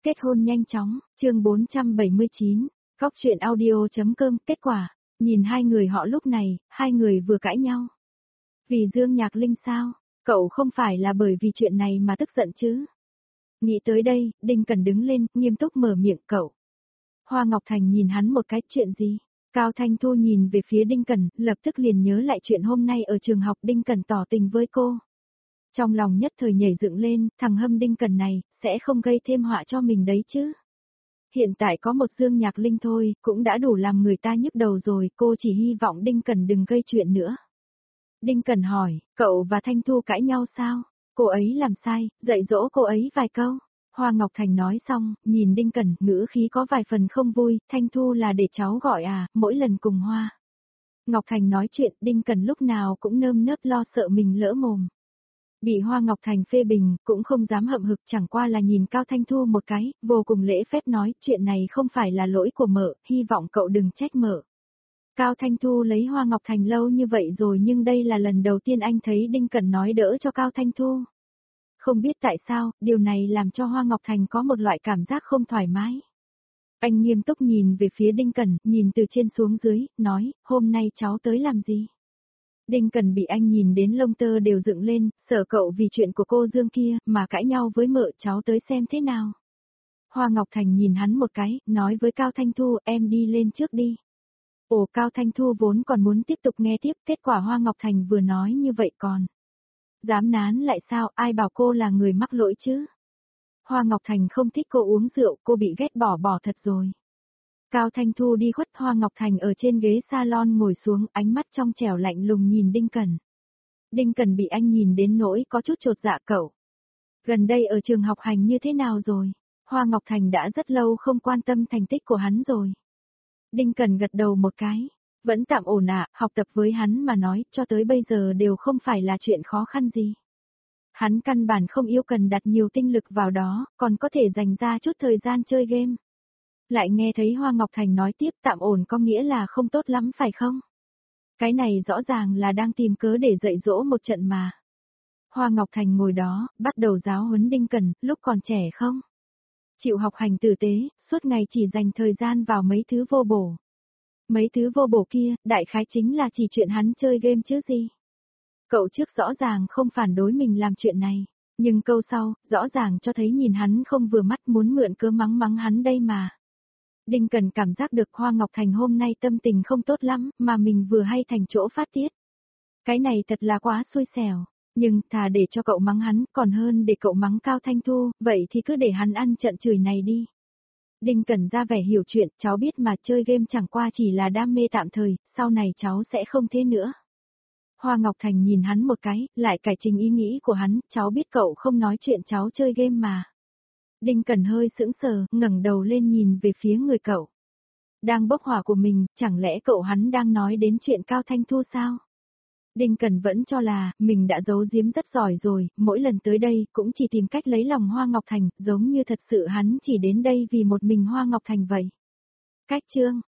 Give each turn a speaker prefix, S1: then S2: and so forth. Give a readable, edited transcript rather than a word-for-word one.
S1: Kết hôn nhanh chóng, chương 479, Góc truyện audio.com. Kết quả, nhìn hai người họ lúc này, hai người vừa cãi nhau. Vì Dương Nhạc Linh sao? Cậu không phải là bởi vì chuyện này mà tức giận chứ? Nghĩ tới đây, Đinh Cẩn đứng lên, nghiêm túc mở miệng cậu. Hoa Ngọc Thành nhìn hắn một cái, chuyện gì? Cao Thanh Thu nhìn về phía Đinh Cẩn, lập tức liền nhớ lại chuyện hôm nay ở trường học Đinh Cẩn tỏ tình với cô. Trong lòng nhất thời nhảy dựng lên, thằng hâm Đinh Cẩn này, sẽ không gây thêm họa cho mình đấy chứ. Hiện tại có một Dương Nhạc Linh thôi, cũng đã đủ làm người ta nhức đầu rồi, cô chỉ hy vọng Đinh Cẩn đừng gây chuyện nữa. Đinh Cẩn hỏi, cậu và Thanh Thu cãi nhau sao? Cô ấy làm sai, dạy dỗ cô ấy vài câu. Hoa Ngọc Thành nói xong, nhìn Đinh Cẩn, ngữ khí có vài phần không vui, Thanh Thu là để cháu gọi à, mỗi lần cùng Hoa Ngọc Thành nói chuyện, Đinh Cẩn lúc nào cũng nơm nớp lo sợ mình lỡ mồm. Bị Hoa Ngọc Thành phê bình, cũng không dám hậm hực, chẳng qua là nhìn Cao Thanh Thu một cái, vô cùng lễ phép nói, chuyện này không phải là lỗi của mợ, hy vọng cậu đừng trách mợ. Cao Thanh Thu lấy Hoa Ngọc Thành lâu như vậy rồi nhưng đây là lần đầu tiên anh thấy Đinh Cẩn nói đỡ cho Cao Thanh Thu. Không biết tại sao, điều này làm cho Hoa Ngọc Thành có một loại cảm giác không thoải mái. Anh nghiêm túc nhìn về phía Đinh Cẩn, nhìn từ trên xuống dưới, nói, hôm nay cháu tới làm gì? Đinh Cẩn bị anh nhìn đến lông tơ đều dựng lên, sợ cậu vì chuyện của cô Dương kia, mà cãi nhau với mợ, cháu tới xem thế nào. Hoa Ngọc Thành nhìn hắn một cái, nói với Cao Thanh Thu, em đi lên trước đi. Ồ, Cao Thanh Thu vốn còn muốn tiếp tục nghe tiếp, kết quả Hoa Ngọc Thành vừa nói như vậy còn. Dám nán lại sao, ai bảo cô là người mắc lỗi chứ? Hoa Ngọc Thành không thích cô uống rượu, cô bị ghét bỏ thật rồi. Cao Thanh Thu đi khuất, Hoa Ngọc Thành ở trên ghế salon ngồi xuống, ánh mắt trong trẻo lạnh lùng nhìn Đinh Cẩn. Đinh Cẩn bị anh nhìn đến nỗi có chút chột dạ cậu. Gần đây ở trường học hành như thế nào rồi? Hoa Ngọc Thành đã rất lâu không quan tâm thành tích của hắn rồi. Đinh Cẩn gật đầu một cái. Vẫn tạm ổn ạ, học tập với hắn mà nói, cho tới bây giờ đều không phải là chuyện khó khăn gì. Hắn căn bản không yêu cần đặt nhiều tinh lực vào đó, còn có thể dành ra chút thời gian chơi game. Lại nghe thấy Hoa Ngọc Thành nói tiếp tạm ổn có nghĩa là không tốt lắm phải không? Cái này rõ ràng là đang tìm cớ để dạy dỗ một trận mà. Hoa Ngọc Thành ngồi đó, bắt đầu giáo huấn Đinh Cẩn, lúc còn trẻ không? Chịu học hành tử tế, suốt ngày chỉ dành thời gian vào mấy thứ vô bổ. Mấy thứ vô bổ kia, đại khái chính là chỉ chuyện hắn chơi game chứ gì. Cậu trước rõ ràng không phản đối mình làm chuyện này, nhưng câu sau, rõ ràng cho thấy nhìn hắn không vừa mắt muốn mượn cớ mắng hắn đây mà. Đinh Cẩn cảm giác được Hoa Ngọc Thành hôm nay tâm tình không tốt lắm, mà mình vừa hay thành chỗ phát tiết. Cái này thật là quá xui xẻo, nhưng thà để cho cậu mắng hắn còn hơn để cậu mắng Cao Thanh Thu, vậy thì cứ để hắn ăn trận chửi này đi. Đinh Cẩn ra vẻ hiểu chuyện, cháu biết mà chơi game chẳng qua chỉ là đam mê tạm thời, sau này cháu sẽ không thế nữa. Hoa Ngọc Thành nhìn hắn một cái, lại cải trình ý nghĩ của hắn, cháu biết cậu không nói chuyện cháu chơi game mà. Đinh Cẩn hơi sững sờ, ngẩng đầu lên nhìn về phía người cậu. Đang bốc hỏa của mình, chẳng lẽ cậu hắn đang nói đến chuyện Cao Thanh Thu sao? Đinh Cẩn vẫn cho là, mình đã giấu giếm rất giỏi rồi, mỗi lần tới đây cũng chỉ tìm cách lấy lòng Hoa Ngọc Thành, giống như thật sự hắn chỉ đến đây vì một mình Hoa Ngọc Thành vậy. Cách chương